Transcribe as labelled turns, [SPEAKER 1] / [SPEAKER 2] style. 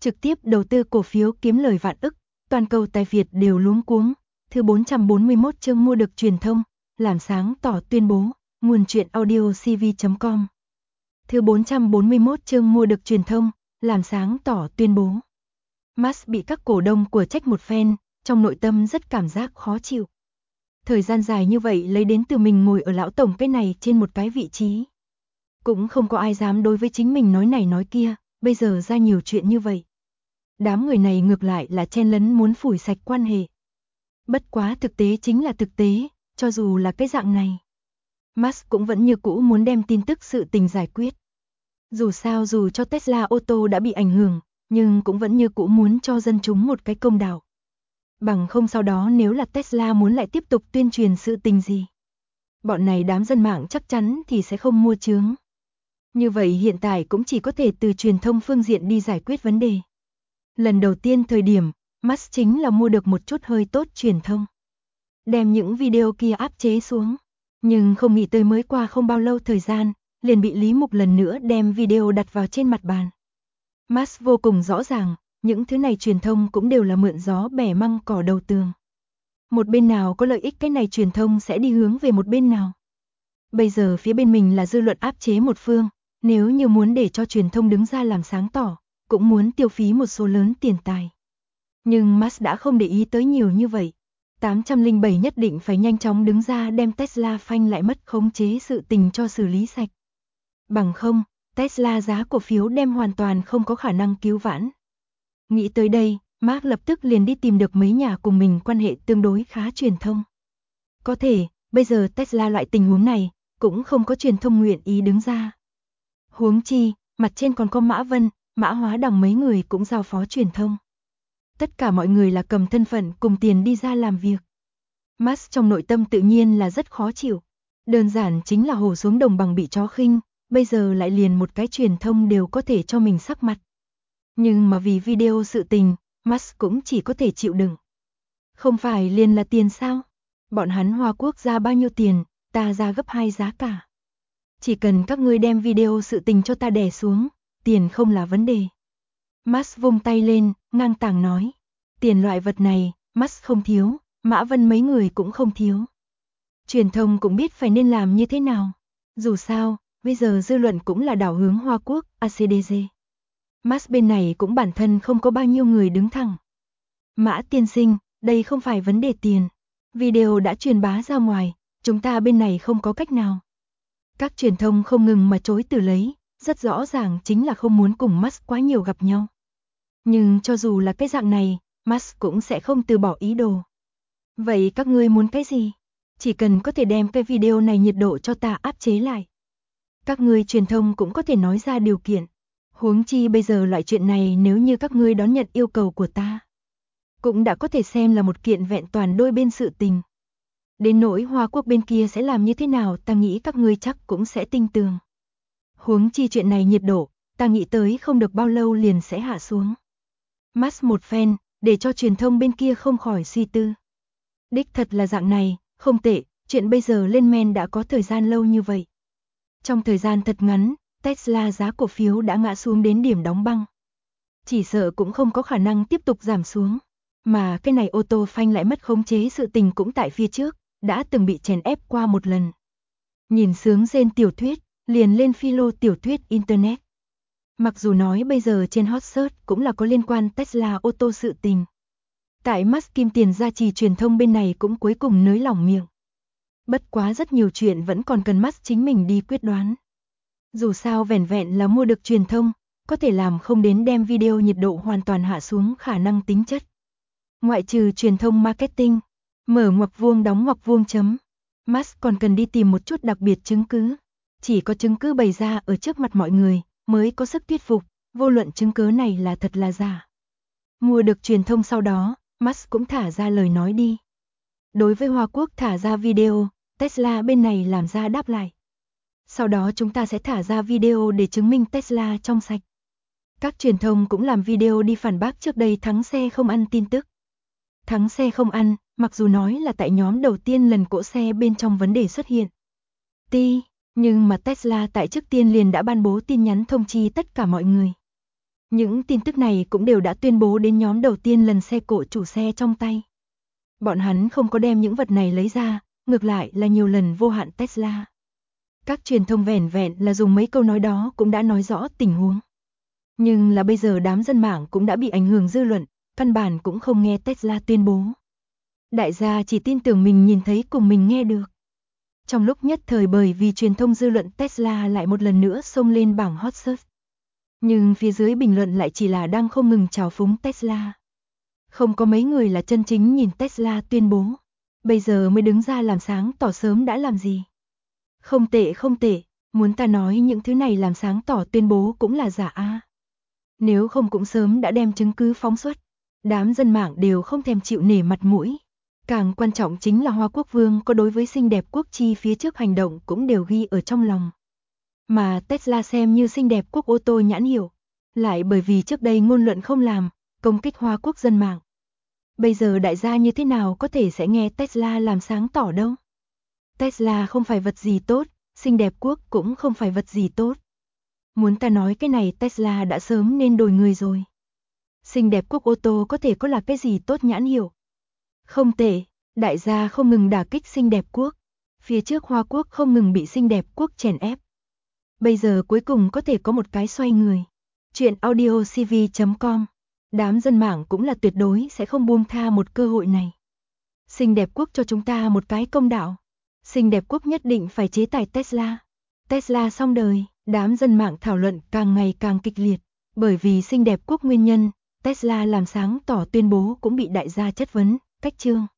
[SPEAKER 1] trực tiếp đầu tư cổ phiếu kiếm lời vạn ức, toàn cầu tài Việt đều luống cuống. Thứ 441 chương mua được truyền thông, làm sáng tỏ tuyên bố, nguồn truyện audio cv.com. Thứ 441 chương mua được truyền thông, làm sáng tỏ tuyên bố. Musk bị các cổ đông của trách một phen, trong nội tâm rất cảm giác khó chịu. Thời gian dài như vậy lấy đến từ mình ngồi ở lão tổng cái này trên một cái vị trí. Cũng không có ai dám đối với chính mình nói này nói kia, bây giờ ra nhiều chuyện như vậy. Đám người này ngược lại là chen lấn muốn phủi sạch quan hệ. Bất quá thực tế chính là thực tế, cho dù là cái dạng này. Musk cũng vẫn như cũ muốn đem tin tức sự tình giải quyết. Dù sao dù cho Tesla ô tô đã bị ảnh hưởng, nhưng cũng vẫn như cũ muốn cho dân chúng một cái công đạo. Bằng không sau đó nếu là Tesla muốn lại tiếp tục tuyên truyền sự tình gì. Bọn này đám dân mạng chắc chắn thì sẽ không mua chướng. Như vậy hiện tại cũng chỉ có thể từ truyền thông phương diện đi giải quyết vấn đề. Lần đầu tiên thời điểm, Musk chính là mua được một chút hơi tốt truyền thông. Đem những video kia áp chế xuống. Nhưng không nghĩ tới mới qua không bao lâu thời gian, liền bị Lý Mục lần nữa đem video đặt vào trên mặt bàn. Musk vô cùng rõ ràng, những thứ này truyền thông cũng đều là mượn gió bẻ măng cỏ đầu tường. Một bên nào có lợi ích cái này truyền thông sẽ đi hướng về một bên nào. Bây giờ phía bên mình là dư luận áp chế một phương, nếu như muốn để cho truyền thông đứng ra làm sáng tỏ, cũng muốn tiêu phí một số lớn tiền tài. Nhưng Musk đã không để ý tới nhiều như vậy. 807 nhất định phải nhanh chóng đứng ra đem Tesla phanh lại mất khống chế sự tình cho xử lý sạch. Bằng không, Tesla giá cổ phiếu đem hoàn toàn không có khả năng cứu vãn. Nghĩ tới đây, Mark lập tức liền đi tìm được mấy nhà cùng mình quan hệ tương đối khá truyền thông. Có thể, bây giờ Tesla loại tình huống này, cũng không có truyền thông nguyện ý đứng ra. Huống chi, mặt trên còn có Mã Vân, Mã Hóa Đằng mấy người cũng giao phó truyền thông. Tất cả mọi người là cầm thân phận cùng tiền đi ra làm việc. Musk trong nội tâm tự nhiên là rất khó chịu. Đơn giản chính là hổ xuống đồng bằng bị chó khinh, bây giờ lại liền một cái truyền thông đều có thể cho mình sắc mặt. Nhưng mà vì video sự tình, Musk cũng chỉ có thể chịu đựng. Không phải liền là tiền sao? Bọn hắn Hoa Quốc ra bao nhiêu tiền, ta ra gấp 2 giá cả. Chỉ cần các ngươi đem video sự tình cho ta đè xuống, tiền không là vấn đề. Musk vung tay lên, ngang tàng nói. Tiền loại vật này, Musk không thiếu, Mã Vân mấy người cũng không thiếu. Truyền thông cũng biết phải nên làm như thế nào. Dù sao, bây giờ dư luận cũng là đảo hướng Hoa Quốc, ACDG. Musk bên này cũng bản thân không có bao nhiêu người đứng thẳng. Mã tiên sinh, đây không phải vấn đề tiền. Video đã truyền bá ra ngoài, chúng ta bên này không có cách nào. Các truyền thông không ngừng mà chối từ lấy, rất rõ ràng chính là không muốn cùng Musk quá nhiều gặp nhau. Nhưng cho dù là cái dạng này, Musk cũng sẽ không từ bỏ ý đồ. Vậy các ngươi muốn cái gì? Chỉ cần có thể đem cái video này nhiệt độ cho ta áp chế lại. Các ngươi truyền thông cũng có thể nói ra điều kiện. Huống chi bây giờ loại chuyện này nếu như các ngươi đón nhận yêu cầu của ta, cũng đã có thể xem là một kiện vẹn toàn đôi bên sự tình. Đến nỗi Hoa Quốc bên kia sẽ làm như thế nào ta nghĩ các ngươi chắc cũng sẽ tinh tường. Huống chi chuyện này nhiệt độ, ta nghĩ tới không được bao lâu liền sẽ hạ xuống. Musk một phen, để cho truyền thông bên kia không khỏi suy tư. Đích thật là dạng này, không tệ, chuyện bây giờ lên men đã có thời gian lâu như vậy. Trong thời gian thật ngắn, Tesla giá cổ phiếu đã ngã xuống đến điểm đóng băng. Chỉ sợ cũng không có khả năng tiếp tục giảm xuống. Mà cái này ô tô phanh lại mất khống chế sự tình cũng tại phía trước, đã từng bị chèn ép qua một lần. Nhìn sướng rên tiểu thuyết, liền lên philo tiểu thuyết Internet. Mặc dù nói bây giờ trên hot search cũng là có liên quan Tesla ô tô sự tình. Tại Musk kim tiền gia trì truyền thông bên này cũng cuối cùng nới lỏng miệng. Bất quá rất nhiều chuyện vẫn còn cần Musk chính mình đi quyết đoán. Dù sao vẻn vẹn là mua được truyền thông, có thể làm không đến đem video nhiệt độ hoàn toàn hạ xuống khả năng tính chất. Ngoại trừ truyền thông marketing, mở ngoặc vuông đóng ngoặc vuông chấm. Musk còn cần đi tìm một chút đặc biệt chứng cứ. Chỉ có chứng cứ bày ra ở trước mặt mọi người mới có sức thuyết phục, vô luận chứng cứ này là thật là giả. Mua được truyền thông sau đó, Musk cũng thả ra lời nói đi. Đối với Hoa Quốc thả ra video, Tesla bên này làm ra đáp lại. Sau đó chúng ta sẽ thả ra video để chứng minh Tesla trong sạch. Các truyền thông cũng làm video đi phản bác trước đây thắng xe không ăn tin tức. Thắng xe không ăn, mặc dù nói là tại nhóm đầu tiên lần cỗ xe bên trong vấn đề xuất hiện. Nhưng mà Tesla tại trước tiên liền đã ban bố tin nhắn thông chi tất cả mọi người. Những tin tức này cũng đều đã tuyên bố đến nhóm đầu tiên lần xe cộ chủ xe trong tay. Bọn hắn không có đem những vật này lấy ra, ngược lại là nhiều lần vô hạn Tesla. Các truyền thông vẻn vẹn là dùng mấy câu nói đó cũng đã nói rõ tình huống. Nhưng là bây giờ đám dân mạng cũng đã bị ảnh hưởng dư luận, căn bản cũng không nghe Tesla tuyên bố. Đại gia chỉ tin tưởng mình nhìn thấy cùng mình nghe được. Trong lúc nhất thời bởi vì truyền thông dư luận Tesla lại một lần nữa xông lên bảng hot search. Nhưng phía dưới bình luận lại chỉ là đang không ngừng trào phúng Tesla. Không có mấy người là chân chính nhìn Tesla tuyên bố. Bây giờ mới đứng ra làm sáng tỏ sớm đã làm gì. Không tệ không tệ, muốn ta nói những thứ này làm sáng tỏ tuyên bố cũng là giả a. Nếu không cũng sớm đã đem chứng cứ phóng xuất. Đám dân mạng đều không thèm chịu nể mặt mũi. Càng quan trọng chính là Hoa Quốc Vương có đối với xinh đẹp quốc chi phía trước hành động cũng đều ghi ở trong lòng. Mà Tesla xem như xinh đẹp quốc ô tô nhãn hiệu, lại bởi vì trước đây ngôn luận không làm, công kích Hoa Quốc dân mạng. Bây giờ đại gia như thế nào có thể sẽ nghe Tesla làm sáng tỏ đâu. Tesla không phải vật gì tốt, xinh đẹp quốc cũng không phải vật gì tốt. Muốn ta nói cái này Tesla đã sớm nên đổi người rồi. Xinh đẹp quốc ô tô có thể có là cái gì tốt nhãn hiệu. Không tệ, đại gia không ngừng đả kích xinh đẹp quốc. Phía trước Hoa Quốc không ngừng bị xinh đẹp quốc chèn ép. Bây giờ cuối cùng có thể có một cái xoay người. Chuyện audiocv.com. Đám dân mạng cũng là tuyệt đối sẽ không buông tha một cơ hội này. Xinh đẹp quốc cho chúng ta một cái công đạo. Xinh đẹp quốc nhất định phải chế tài Tesla. Tesla xong đời, đám dân mạng thảo luận càng ngày càng kịch liệt. Bởi vì xinh đẹp quốc nguyên nhân, Tesla làm sáng tỏ tuyên bố cũng bị đại gia chất vấn, cách chương.